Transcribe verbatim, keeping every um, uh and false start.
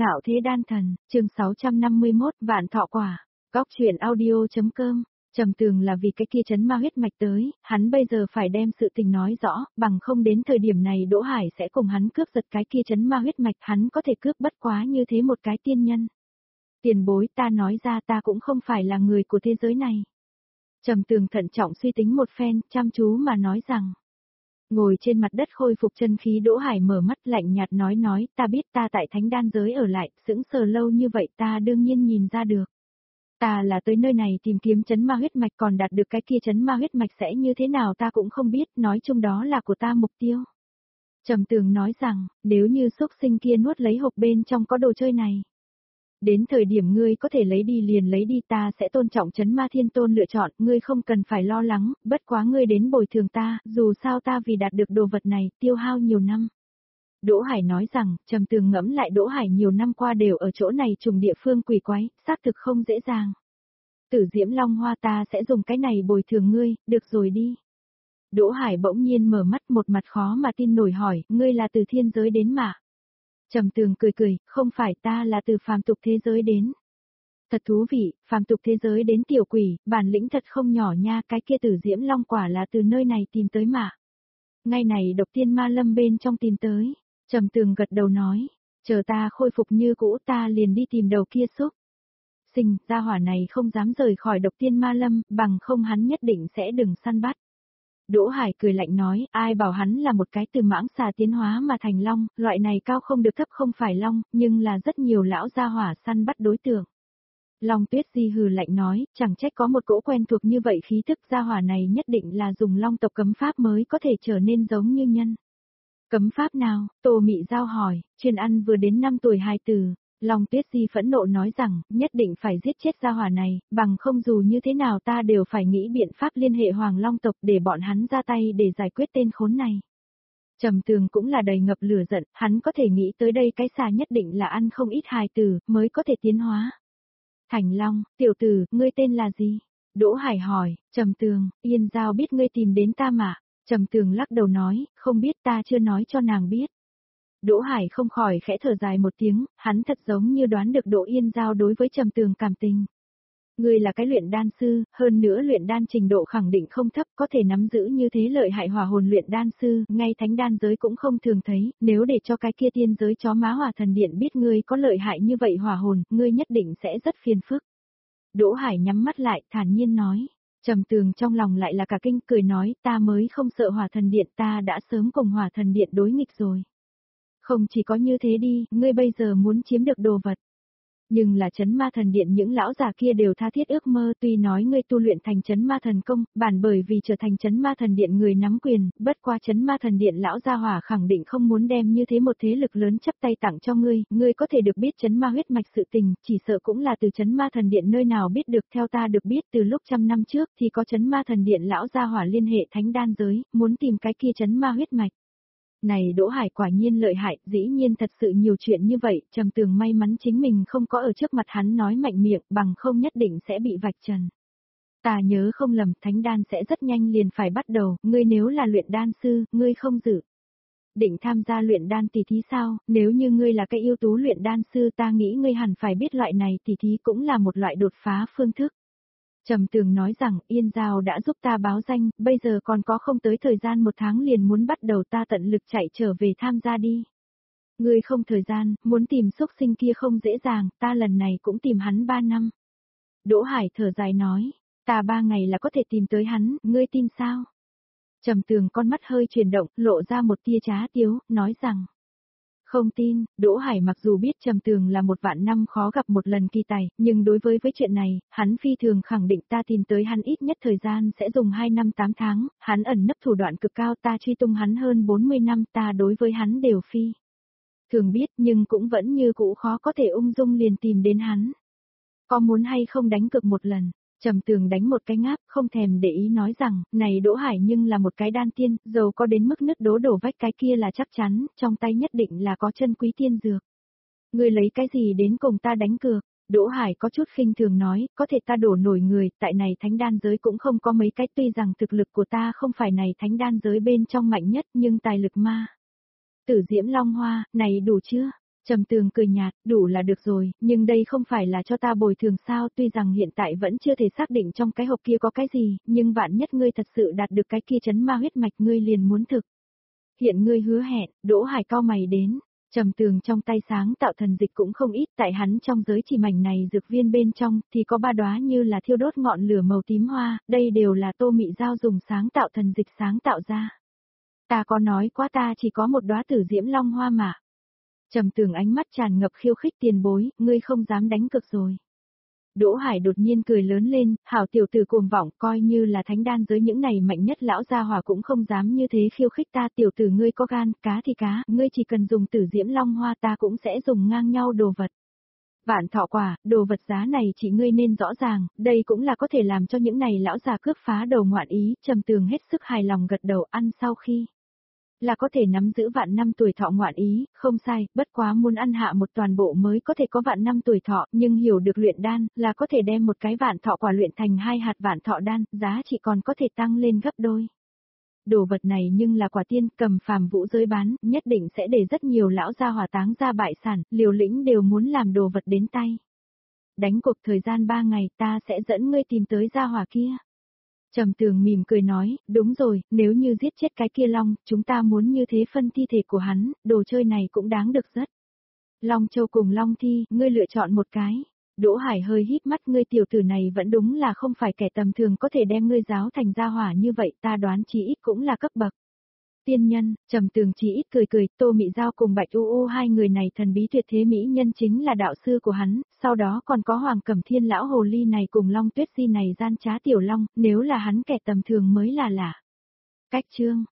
Ngạo thế đan thần, chương sáu trăm năm mươi mốt, vạn thọ quả. Góc truyện audio.com. Trầm Tường là vì cái kia chấn ma huyết mạch tới, hắn bây giờ phải đem sự tình nói rõ, bằng không đến thời điểm này Đỗ Hải sẽ cùng hắn cướp giật cái kia chấn ma huyết mạch, hắn có thể cướp bất quá như thế một cái tiên nhân. Tiền bối, ta nói ra ta cũng không phải là người của thế giới này. Trầm Tường thận trọng suy tính một phen, chăm chú mà nói rằng. Ngồi trên mặt đất khôi phục chân khí, Đỗ Hải mở mắt lạnh nhạt nói nói, ta biết ta tại thánh đan giới ở lại, sững sờ lâu như vậy ta đương nhiên nhìn ra được. Ta là tới nơi này tìm kiếm chấn ma huyết mạch, còn đạt được cái kia chấn ma huyết mạch sẽ như thế nào ta cũng không biết, nói chung đó là của ta mục tiêu. Trầm Tường nói rằng, nếu như xúc sinh kia nuốt lấy hộp bên trong có đồ chơi này. Đến thời điểm ngươi có thể lấy đi liền lấy đi, ta sẽ tôn trọng chấn ma thiên tôn lựa chọn, ngươi không cần phải lo lắng, bất quá ngươi đến bồi thường ta, dù sao ta vì đạt được đồ vật này, tiêu hao nhiều năm. Đỗ Hải nói rằng, Trầm Tường ngẫm lại Đỗ Hải nhiều năm qua đều ở chỗ này trùng địa phương quỷ quái, xác thực không dễ dàng. Tử Diễm Long Hoa, ta sẽ dùng cái này bồi thường ngươi, được rồi đi. Đỗ Hải bỗng nhiên mở mắt, một mặt khó mà tin nổi hỏi, ngươi là từ thiên giới đến mà. Trầm Tường cười cười, không phải, ta là từ phàm tục thế giới đến. Thật thú vị, phàm tục thế giới đến tiểu quỷ, bản lĩnh thật không nhỏ nha, cái kia Tử Diễm Long quả là từ nơi này tìm tới mà. Ngay này độc tiên ma lâm bên trong tìm tới. Trầm Tường gật đầu nói, chờ ta khôi phục như cũ ta liền đi tìm đầu kia xúc sinh, gia hỏa này không dám rời khỏi độc tiên ma lâm, bằng không hắn nhất định sẽ đừng săn bắt. Đỗ Hải cười lạnh nói, ai bảo hắn là một cái từ mãng xà tiến hóa mà thành long, loại này cao không được thấp không phải long, nhưng là rất nhiều lão gia hỏa săn bắt đối tượng. Long Tuyết Di hừ lạnh nói, chẳng trách có một cỗ quen thuộc như vậy khí thức, gia hỏa này nhất định là dùng long tộc cấm pháp mới có thể trở nên giống như nhân. Cấm pháp nào? Tô Mị Giao hỏi, truyền ăn vừa đến năm tuổi hài tử. Long Tuyết Di phẫn nộ nói rằng, nhất định phải giết chết gia hỏa này, bằng không dù như thế nào ta đều phải nghĩ biện pháp liên hệ Hoàng Long tộc để bọn hắn ra tay để giải quyết tên khốn này. Trầm Tường cũng là đầy ngập lửa giận, hắn có thể nghĩ tới đây cái xà nhất định là ăn không ít hài tử, mới có thể tiến hóa. Thành Long, tiểu tử, ngươi tên là gì? Đỗ Hải hỏi, Trầm Tường, Yên Giao biết ngươi tìm đến ta mà. Trầm Tường lắc đầu nói, không biết, ta chưa nói cho nàng biết. Đỗ Hải không khỏi khẽ thở dài một tiếng, hắn thật giống như đoán được Đỗ Yên Giao đối với Trầm Tường cảm tình. Ngươi là cái luyện đan sư, hơn nữa luyện đan trình độ khẳng định không thấp, có thể nắm giữ như thế lợi hại hỏa hồn luyện đan sư, ngay thánh đan giới cũng không thường thấy, nếu để cho cái kia tiên giới chó má Hỏa Thần Điện biết ngươi có lợi hại như vậy hỏa hồn, ngươi nhất định sẽ rất phiền phức. Đỗ Hải nhắm mắt lại, thản nhiên nói. Trầm Tường trong lòng lại là cả kinh, cười nói, ta mới không sợ Hỏa Thần Điện, ta đã sớm cùng Hỏa Thần Điện đối nghịch rồi. Không chỉ có như thế đi, ngươi bây giờ muốn chiếm được đồ vật. Nhưng là chấn ma thần điện những lão già kia đều tha thiết ước mơ, tuy nói ngươi tu luyện thành chấn ma thần công, bản bởi vì trở thành chấn ma thần điện người nắm quyền, bất qua chấn ma thần điện lão gia hỏa khẳng định không muốn đem như thế một thế lực lớn chấp tay tặng cho ngươi, ngươi có thể được biết chấn ma huyết mạch sự tình, chỉ sợ cũng là từ chấn ma thần điện nơi nào biết được. Theo ta được biết từ lúc trăm năm trước thì có chấn ma thần điện lão gia hỏa liên hệ thánh đan giới, muốn tìm cái kia chấn ma huyết mạch. Này Đỗ Hải quả nhiên lợi hại, dĩ nhiên thật sự nhiều chuyện như vậy, Trầm Tường may mắn chính mình không có ở trước mặt hắn nói mạnh miệng, bằng không nhất định sẽ bị vạch trần. Ta nhớ không lầm, thánh đan sẽ rất nhanh liền phải bắt đầu, ngươi nếu là luyện đan sư, ngươi không dự định tham gia luyện đan tỷ thí sao? Nếu như ngươi là cái ưu tú luyện đan sư, ta nghĩ ngươi hẳn phải biết loại này tỷ thí cũng là một loại đột phá phương thức. Trầm Tường nói rằng, Yên Giao đã giúp ta báo danh, bây giờ còn có không tới thời gian một tháng liền muốn bắt đầu, ta tận lực chạy trở về tham gia đi. Ngươi không thời gian, muốn tìm xúc sinh kia không dễ dàng, ta lần này cũng tìm hắn ba năm. Đỗ Hải thở dài nói, ta ba ngày là có thể tìm tới hắn, ngươi tin sao? Trầm Tường con mắt hơi chuyển động, lộ ra một tia trá tiếu, nói rằng. Không tin, Đỗ Hải mặc dù biết Trầm Tường là một vạn năm khó gặp một lần kỳ tài, nhưng đối với với chuyện này, hắn phi thường khẳng định ta tìm tới hắn ít nhất thời gian sẽ dùng hai năm tám tháng, hắn ẩn nấp thủ đoạn cực cao, ta truy tung hắn hơn bốn mươi năm, ta đối với hắn đều phi thường biết, nhưng cũng vẫn như cũ khó có thể ung dung liền tìm đến hắn. Có muốn hay không đánh cược một lần? Trầm Tường đánh một cái ngáp, không thèm để ý nói rằng, này Đỗ Hải nhưng là một cái đan tiên, dầu có đến mức nứt đố đổ vách cái kia là chắc chắn, trong tay nhất định là có chân quý tiên dược. Ngươi lấy cái gì đến cùng ta đánh cược? Đỗ Hải có chút khinh thường nói, có thể ta đổ nổi người, tại này thánh đan giới cũng không có mấy cái, tuy rằng thực lực của ta không phải này thánh đan giới bên trong mạnh nhất, nhưng tài lực ma. Tử Diễm Long Hoa, này đủ chưa? Trầm Tường cười nhạt, đủ là được rồi, nhưng đây không phải là cho ta bồi thường sao, tuy rằng hiện tại vẫn chưa thể xác định trong cái hộp kia có cái gì, nhưng vạn nhất ngươi thật sự đạt được cái kia chấn ma huyết mạch ngươi liền muốn thực. Hiện ngươi hứa hẹn, Đỗ Hải cau mày đến, Trầm Tường trong tay sáng tạo thần dịch cũng không ít, tại hắn trong giới chỉ mảnh này dược viên bên trong thì có ba đóa như là thiêu đốt ngọn lửa màu tím hoa, đây đều là Tô Mị Giao dùng sáng tạo thần dịch sáng tạo ra. Ta có nói quá ta chỉ có một đóa tử diễm long hoa mà. Trầm Tường ánh mắt tràn ngập khiêu khích, tiền bối, ngươi không dám đánh cược rồi. Đỗ Hải đột nhiên cười lớn lên, hảo tiểu tử cuồng vọng, coi như là thánh đan giới những này mạnh nhất lão gia hỏa cũng không dám như thế khiêu khích ta, tiểu tử ngươi có gan, cá thì cá, ngươi chỉ cần dùng tử diễm long hoa ta cũng sẽ dùng ngang nhau đồ vật. Vạn thọ quả, đồ vật giá này chỉ ngươi nên rõ ràng, đây cũng là có thể làm cho những này lão già cướp phá đầu ngoạn ý, Trầm Tường hết sức hài lòng gật đầu, ăn sau khi là có thể nắm giữ vạn năm tuổi thọ ngoạn ý, không sai, bất quá muốn ăn hạ một toàn bộ mới có thể có vạn năm tuổi thọ, nhưng hiểu được luyện đan, là có thể đem một cái vạn thọ quả luyện thành hai hạt vạn thọ đan, giá trị còn có thể tăng lên gấp đôi. Đồ vật này nhưng là quả tiên, cầm phàm vũ giới bán, nhất định sẽ để rất nhiều lão gia hỏa táng ra bại sản, liều lĩnh đều muốn làm đồ vật đến tay. Đánh cuộc thời gian ba ngày ta sẽ dẫn ngươi tìm tới gia hỏa kia. Trầm Tường mỉm cười nói, đúng rồi, nếu như giết chết cái kia long, chúng ta muốn như thế phân thi thể của hắn, đồ chơi này cũng đáng được rất. Long châu cùng long thi, ngươi lựa chọn một cái. Đỗ Hải hơi híp mắt, ngươi tiểu tử này vẫn đúng là không phải kẻ tầm thường có thể đem ngươi giáo thành gia hỏa như vậy, ta đoán chí ít cũng là cấp bậc tiên nhân. Trầm Tường chí ít cười cười, Tô Mị Giao cùng Bạch U U hai người này thần bí tuyệt thế mỹ nhân chính là đạo sư của hắn, sau đó còn có Hoàng Cẩm Thiên lão hồ ly này cùng Long Tuyết Si này gian trá tiểu long, nếu là hắn kẻ tầm thường mới là lạ. Cách chương